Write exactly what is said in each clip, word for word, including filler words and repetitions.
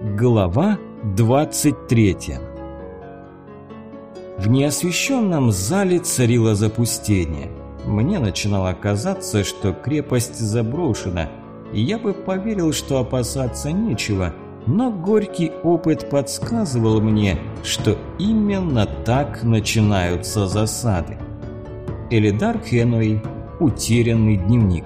Глава двадцать третья. В неосвещенном зале царило запустение. Мне начинало казаться, что крепость заброшена, и я бы поверил, что опасаться нечего, но горький опыт подсказывал мне, что именно так начинаются засады. Элидар Хенуэй. Утерянный дневник.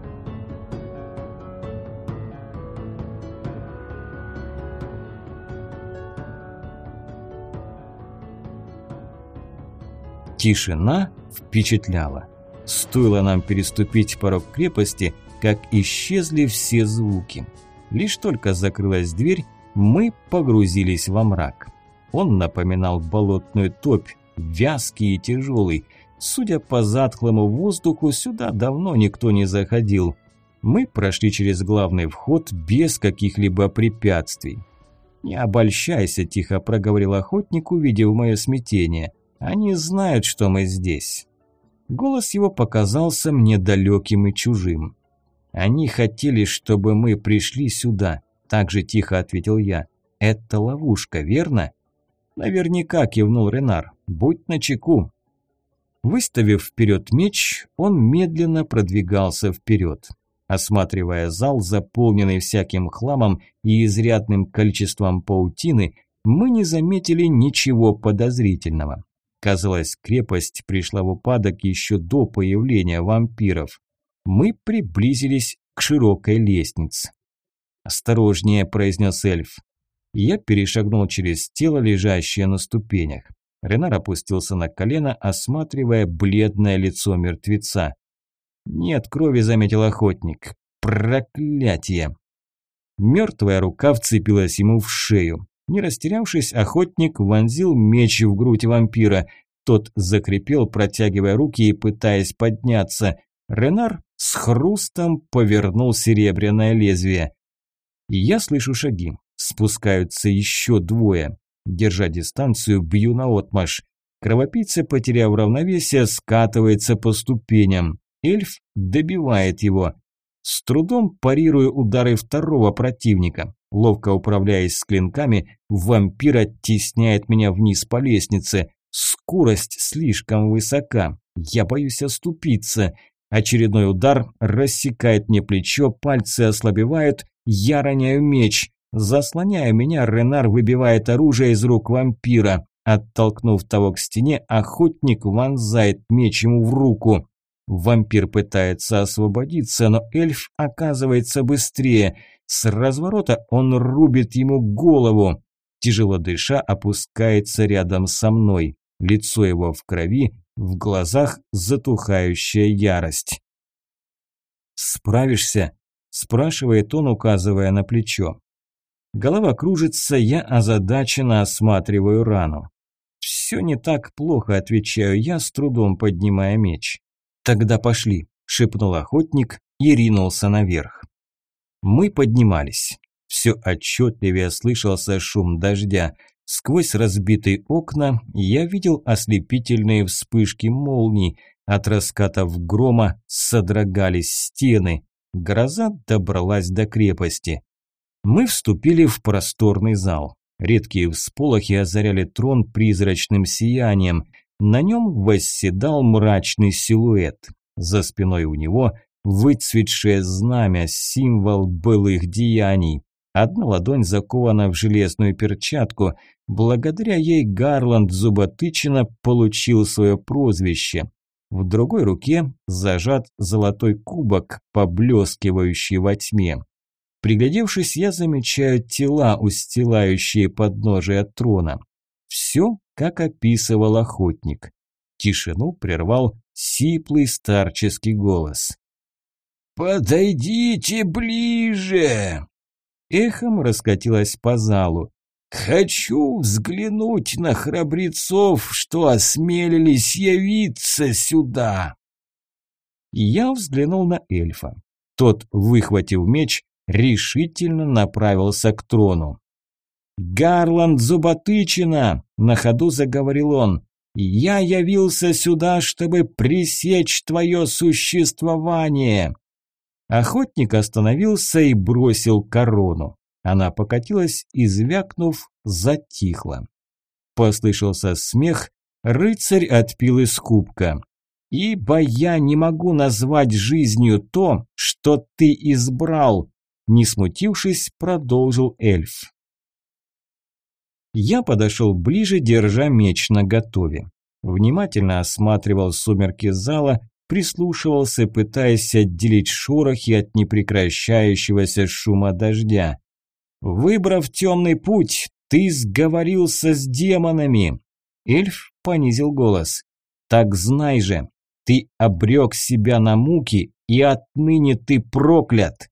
Тишина впечатляла. Стоило нам переступить порог крепости, как исчезли все звуки. Лишь только закрылась дверь, мы погрузились во мрак. Он напоминал болотную топь, вязкий и тяжелый. Судя по затхлому воздуху, сюда давно никто не заходил. Мы прошли через главный вход без каких-либо препятствий. «Не обольщайся», – тихо проговорил охотник, увидев мое смятение. «Они знают, что мы здесь». Голос его показался мне далеким и чужим. «Они хотели, чтобы мы пришли сюда», – так же тихо ответил я. «Это ловушка, верно?» «Наверняка», – кивнул Ренар. «Будь начеку». Выставив вперед меч, он медленно продвигался вперед. Осматривая зал, заполненный всяким хламом и изрядным количеством паутины, мы не заметили ничего подозрительного. Казалось, крепость пришла в упадок еще до появления вампиров. Мы приблизились к широкой лестнице. «Осторожнее», – произнес эльф. Я перешагнул через тело, лежащее на ступенях. Ренар опустился на колено, осматривая бледное лицо мертвеца. «Нет крови», – заметил охотник. «Проклятие!» Мертвая рука вцепилась ему в шею. Не растерявшись, охотник вонзил меч в грудь вампира. Тот закрепел, протягивая руки и пытаясь подняться. Ренар с хрустом повернул серебряное лезвие. Я слышу шаги. Спускаются еще двое. Держа дистанцию, бью наотмашь. Кровопийца, потеряв равновесие, скатывается по ступеням. Эльф добивает его. С трудом парирую удары второго противника. Ловко управляясь с клинками, вампир оттесняет меня вниз по лестнице. Скорость слишком высока. Я боюсь оступиться. Очередной удар рассекает мне плечо, пальцы ослабевают, я роняю меч. Заслоняя меня, Ренар выбивает оружие из рук вампира. Оттолкнув того к стене, охотник вонзает меч ему в руку. Вампир пытается освободиться, но эльф оказывается быстрее. С разворота он рубит ему голову. Тяжело дыша, опускается рядом со мной. Лицо его в крови, в глазах затухающая ярость. «Справишься?» – спрашивает он, указывая на плечо. Голова кружится, я озадаченно осматриваю рану. «Все не так плохо», – отвечаю я, с трудом поднимая меч. «Тогда пошли», – шепнул охотник и ринулся наверх. Мы поднимались. Все отчетливее слышался шум дождя. Сквозь разбитые окна я видел ослепительные вспышки молний. От раскатов грома содрогались стены. Гроза добралась до крепости. Мы вступили в просторный зал. Редкие всполохи озаряли трон призрачным сиянием. На нем восседал мрачный силуэт. За спиной у него выцветшее знамя, символ былых деяний. Одна ладонь закована в железную перчатку. Благодаря ей Гарланд Зуботычина получил свое прозвище. В другой руке зажат золотой кубок, поблескивающий во тьме. Приглядевшись, я замечаю тела, устилающие подножие трона. Все, как описывал охотник. Тишину прервал сиплый старческий голос. «Подойдите ближе!» Эхом раскатилось по залу. «Хочу взглянуть на храбрецов, что осмелились явиться сюда!» Я взглянул на эльфа. Тот, выхватив меч, решительно направился к трону. «Гарланд Зуботычина!» – на ходу заговорил он. «Я явился сюда, чтобы пресечь твое существование!» Охотник остановился и бросил корону. Она покатилась и, звякнув, затихла. Послышался смех, рыцарь отпил из кубка. «Ибо я не могу назвать жизнью то, что ты избрал», не смутившись, продолжил эльф. Я подошел ближе, держа меч наготове. Внимательно осматривал сумерки зала, прислушивался, пытаясь отделить шорохи от непрекращающегося шума дождя. «Выбрав темный путь, ты сговорился с демонами!» Эльф понизил голос. «Так знай же, ты обрек себя на муки, и отныне ты проклят!»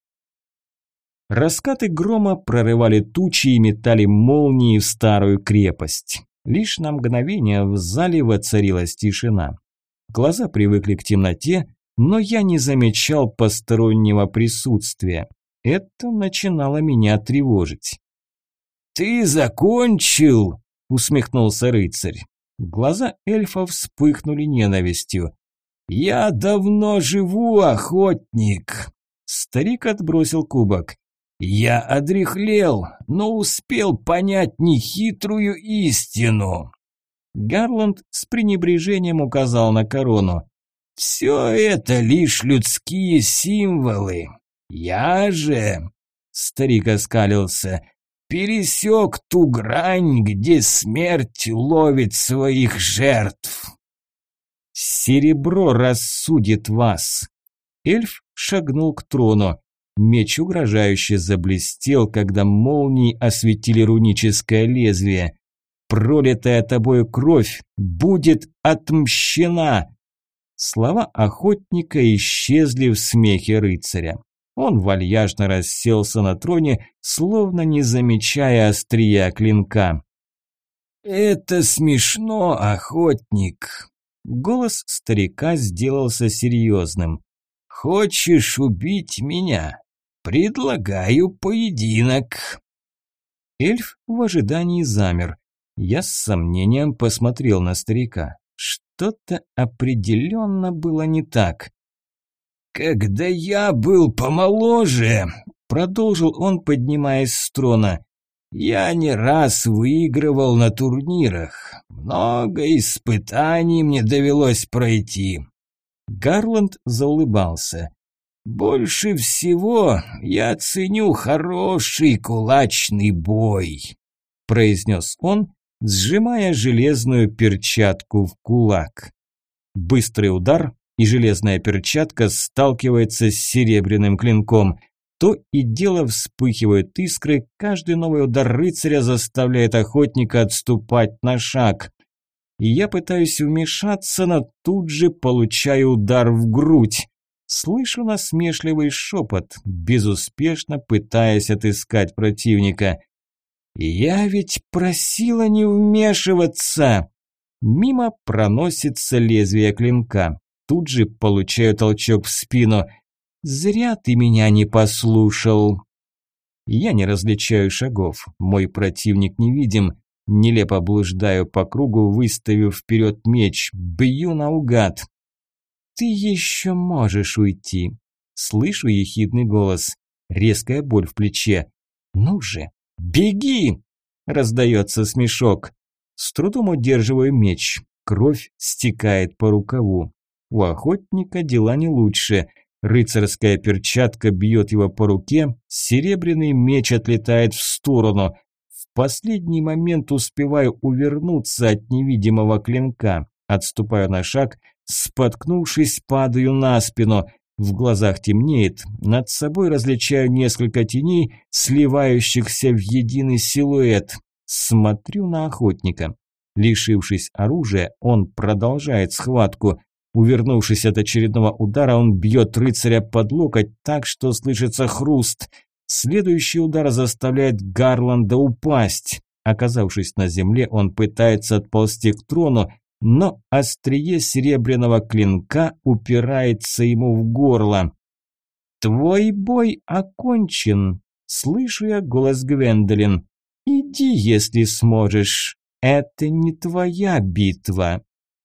Раскаты грома прорывали тучи и метали молнии в старую крепость. Лишь на мгновение в зале воцарилась тишина. Глаза привыкли к темноте, но я не замечал постороннего присутствия. Это начинало меня тревожить. «Ты закончил?» – усмехнулся рыцарь. Глаза эльфа вспыхнули ненавистью. «Я давно живу, охотник!» Старик отбросил кубок. «Я одряхлел, но успел понять нехитрую истину». Гарланд с пренебрежением указал на корону. «Все это лишь людские символы. Я же...» Старик оскалился. «Пересек ту грань, где смерть ловит своих жертв». «Серебро рассудит вас». Эльф шагнул к трону. Меч угрожающе заблестел, когда молнии осветили руническое лезвие. «Пролитая тобою кровь будет отмщена!» Слова охотника исчезли в смехе рыцаря. Он вальяжно расселся на троне, словно не замечая острия клинка. «Это смешно, охотник!» Голос старика сделался серьезным. «Хочешь убить меня? Предлагаю поединок». Эльф в ожидании замер. Я с сомнением посмотрел на старика. Что-то определенно было не так. «Когда я был помоложе», – продолжил он, поднимаясь с трона, – «я не раз выигрывал на турнирах. Много испытаний мне довелось пройти». Гарланд заулыбался. «Больше всего я ценю хороший кулачный бой», – произнес он, сжимая железную перчатку в кулак. Быстрый удар, и железная перчатка сталкивается с серебряным клинком. То и дело вспыхивают искры, каждый новый удар рыцаря заставляет охотника отступать на шаг. И я пытаюсь вмешаться, но тут же получаю удар в грудь. Слышу насмешливый шепот, безуспешно пытаясь отыскать противника. «Я ведь просила не вмешиваться!» Мимо проносится лезвие клинка. Тут же получаю толчок в спину. «Зря ты меня не послушал!» Я не различаю шагов, мой противник невидим. Нелепо блуждаю по кругу, выставив вперед меч, бью наугад. «Ты еще можешь уйти!» Слышу ехидный голос, резкая боль в плече. «Ну же, беги!» Раздается смешок. С трудом удерживаю меч, кровь стекает по рукаву. У охотника дела не лучше. Рыцарская перчатка бьет его по руке, серебряный меч отлетает в сторону. В последний момент успеваю увернуться от невидимого клинка. Отступаю на шаг, споткнувшись, падаю на спину. В глазах темнеет, над собой различаю несколько теней, сливающихся в единый силуэт. Смотрю на охотника. Лишившись оружия, он продолжает схватку. Увернувшись от очередного удара, он бьет рыцаря под локоть так, что слышится хруст. Следующий удар заставляет Гарланда упасть. Оказавшись на земле, он пытается отползти к трону, но острие серебряного клинка упирается ему в горло. «Твой бой окончен», – слышу я голос Гвендолин. «Иди, если сможешь. Это не твоя битва».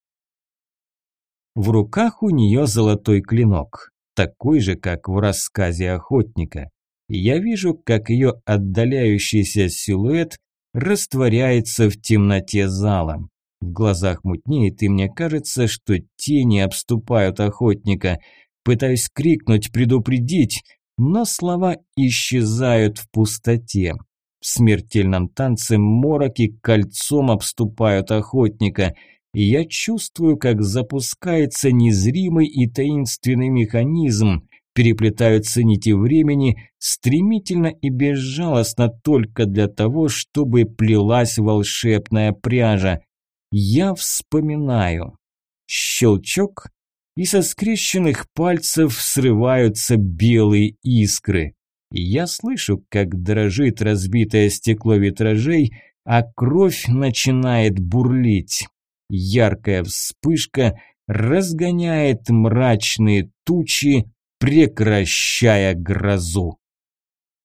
В руках у нее золотой клинок, такой же, как в рассказе охотника. Я вижу, как ее отдаляющийся силуэт растворяется в темноте зала. В глазах мутнеет, и мне кажется, что тени обступают охотника. Пытаюсь крикнуть, предупредить, но слова исчезают в пустоте. В смертельном танце мороки кольцом обступают охотника. И я чувствую, как запускается незримый и таинственный механизм. Переплетаются нити времени стремительно и безжалостно только для того, чтобы плелась волшебная пряжа. Я вспоминаю. Щелчок, и со скрещенных пальцев срываются белые искры. Я слышу, как дрожит разбитое стекло витражей, а кровь начинает бурлить. Яркая вспышка разгоняет мрачные тучи, прекращая грозу.